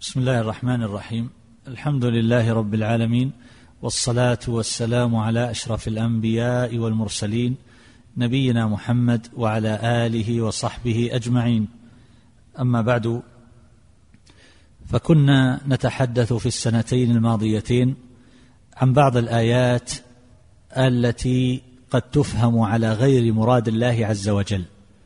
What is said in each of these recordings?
بسم الله الرحمن الرحيم. الحمد لله رب العالمين، والصلاة والسلام على أشرف الأنبياء والمرسلين نبينا محمد وعلى آله وصحبه أجمعين. أما بعد، فكنا نتحدث في السنتين الماضيتين عن بعض الآيات التي قد تفهم على غير مراد الله عز وجل،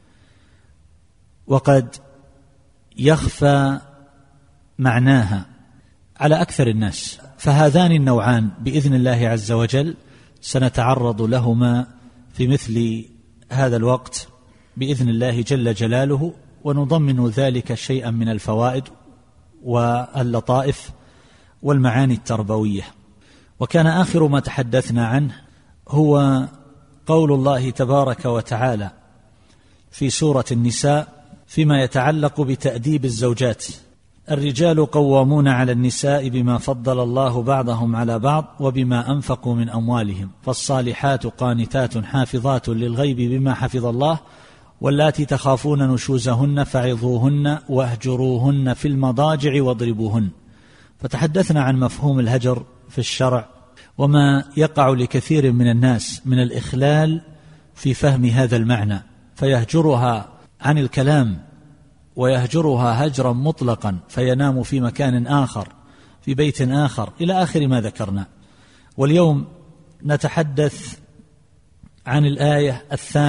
وقد يخفى معناها على أكثر الناس. فهذان النوعان بإذن الله عز وجل سنتعرض لهما في مثل هذا الوقت بإذن الله جل جلاله، ونضمن ذلك شيئا من الفوائد واللطائف والمعاني التربوية. وكان آخر ما تحدثنا عنه هو قول الله تبارك وتعالى في سورة النساء فيما يتعلق بتأديب الزوجات: الرجال قوامون على النساء بما فضل الله بعضهم على بعض وبما أنفقوا من أموالهم، فالصالحات قانتات حافظات للغيب بما حفظ الله، واللاتي تخافون نشوزهن فعظوهن واهجروهن في المضاجع واضربوهن. فتحدثنا عن مفهوم الهجر في الشرع، وما يقع لكثير من الناس من الإخلال في فهم هذا المعنى، فيهجرها عن الكلام ويهجرها هجرا مطلقا، فينام في مكان آخر في بيت آخر إلى آخر ما ذكرنا. واليوم نتحدث عن الآية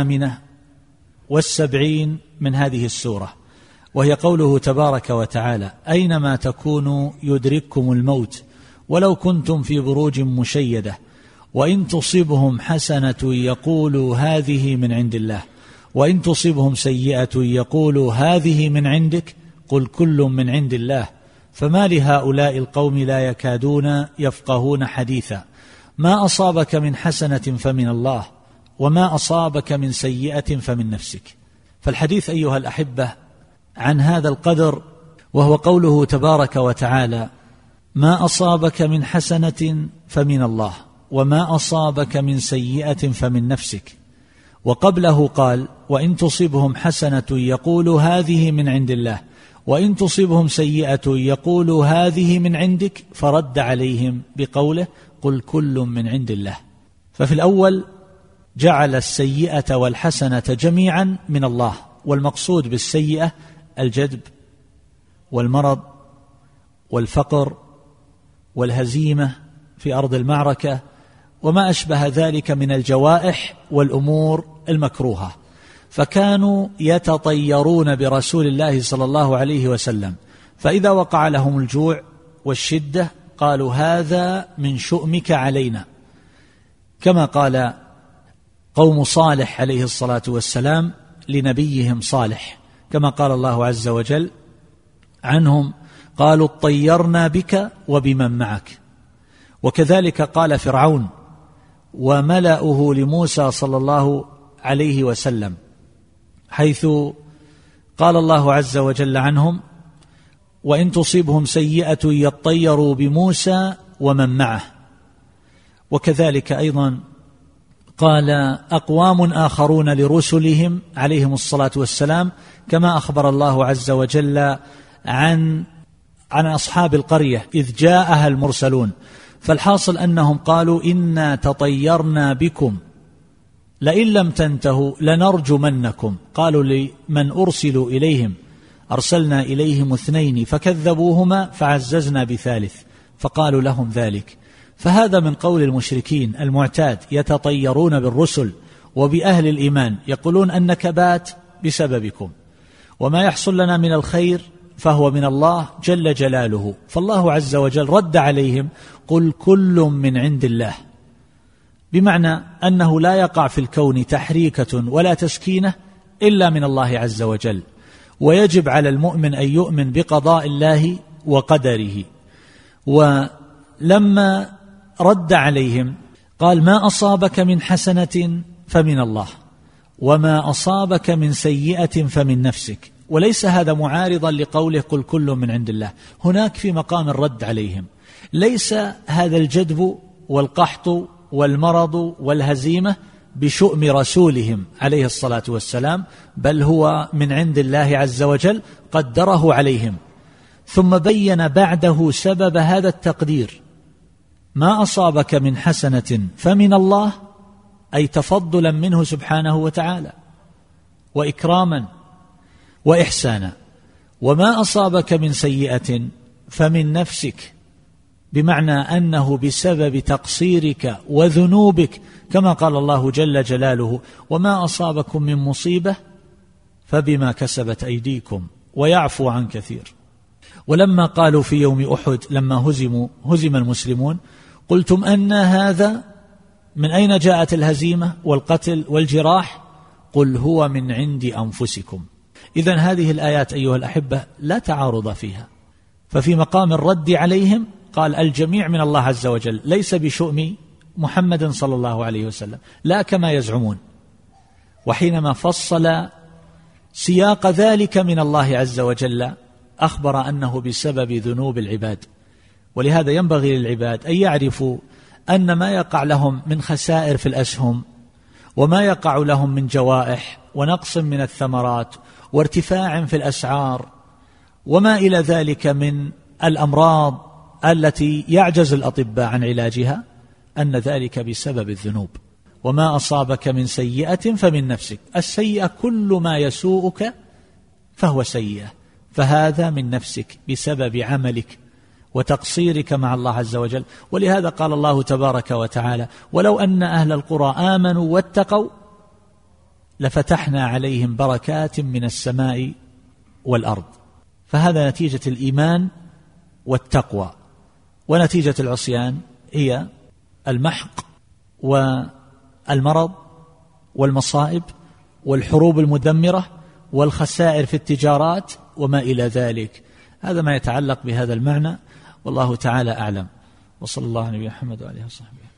78 من هذه السورة، وهي قوله تبارك وتعالى: أينما تكونوا يدرككم الموت ولو كنتم في بروج مشيدة وإن تصبهم حسنة يقولوا هذه من عند الله وإن تصبهم سيئة يقولوا هذه من عندك قل كل من عند الله فما لهؤلاء القوم لا يكادون يفقهون حديثا ما أصابك من حسنة فمن الله وما أصابك من سيئة فمن نفسك. فالحديث أيها الأحبة عن هذا القدر، وهو قوله تبارك وتعالى: ما أصابك من حسنة فمن الله وما أصابك من سيئة فمن نفسك. وقبله قال: وإن تصبهم حسنة يقولوا هذه من عند الله وإن تصبهم سيئة يقولوا هذه من عندك، فرد عليهم بقوله: قل كل من عند الله. ففي الأول جعل السيئة والحسنة جميعا من الله، والمقصود بالسيئة الجدب والمرض والفقر والهزيمة في أرض المعركة وما أشبه ذلك من الجوائح والأمور المكروهة. فكانوا يتطيرون برسول الله صلى الله عليه وسلم، فإذا وقع لهم الجوع والشدة قالوا: هذا من شؤمك علينا، كما قال قوم صالح عليه الصلاة والسلام لنبيهم صالح، كما قال الله عز وجل عنهم: قالوا اطيرنا بك وبمن معك. وكذلك قال فرعون وملأه لموسى صلى الله عليه وسلم، حيث قال الله عز وجل عنهم: وإن تصيبهم سيئة يطيروا بموسى ومن معه. وكذلك أيضا قال أقوام آخرون لرسلهم عليهم الصلاة والسلام، كما أخبر الله عز وجل عن أصحاب القرية إذ جاءها المرسلون. فالحاصل أنهم قالوا: إنا تطيرنا بكم لئن لم تنتهوا لنرجمنكم. قالوا لمن أرسلوا إليهم: أرسلنا إليهم 2 فكذبوهما فعززنا ب3 فقالوا لهم ذلك. فهذا من قول المشركين المعتاد، يتطيرون بالرسل وبأهل الإيمان، يقولون النكبات بسببكم، وما يحصل لنا من الخير فهو من الله جل جلاله. فالله عز وجل رد عليهم: قل كل من عند الله، بمعنى أنه لا يقع في الكون تحريكة ولا تسكينة إلا من الله عز وجل، ويجب على المؤمن أن يؤمن بقضاء الله وقدره. ولما رد عليهم قال: ما أصابك من حسنة فمن الله وما أصابك من سيئة فمن نفسك. وليس هذا معارضا لقوله: قل كل من عند الله. هناك في مقام الرد عليهم ليس هذا الجدب والقحط والمرض والهزيمة بشؤم رسولهم عليه الصلاة والسلام، بل هو من عند الله عز وجل قدره عليهم. ثم بين بعده سبب هذا التقدير: ما أصابك من حسنة فمن الله، أي تفضلا منه سبحانه وتعالى وإكراما وإحسانا، وما أصابك من سيئة فمن نفسك، بمعنى أنه بسبب تقصيرك وذنوبك، كما قال الله جل جلاله: وما أصابكم من مصيبة فبما كسبت أيديكم ويعفو عن كثير. ولما قالوا في يوم أحد لما هزم المسلمون: قلتم أن هذا، من أين جاءت الهزيمة والقتل والجراح؟ قل هو من عند أنفسكم. إذن هذه الآيات أيها الأحبة لا تعارض فيها، ففي مقام الرد عليهم قال: الجميع من الله عز وجل، ليس بشؤم محمد صلى الله عليه وسلم، لا كما يزعمون. وحينما فصل سياق ذلك من الله عز وجل أخبر أنه بسبب ذنوب العباد. ولهذا ينبغي للعباد أن يعرفوا أن ما يقع لهم من خسائر في الأسهم، وما يقع لهم من جوائح ونقص من الثمرات وارتفاع في الأسعار وما إلى ذلك من الأمراض التي يعجز الأطباء عن علاجها، أن ذلك بسبب الذنوب. وما أصابك من سيئة فمن نفسك، السيئة كل ما يسوءك فهو سيئة، فهذا من نفسك بسبب عملك وتقصيرك مع الله عز وجل. ولهذا قال الله تبارك وتعالى: ولو أن أهل القرى آمنوا واتقوا لفتحنا عليهم بركات من السماء والأرض. فهذا نتيجة الإيمان والتقوى. ونتيجة العصيان هي المحق والمرض والمصائب والحروب المدمرة والخسائر في التجارات وما إلى ذلك. هذا ما يتعلق بهذا المعنى، والله تعالى أعلم. وصلى الله على نبينا محمد وعلى آله وصحبه.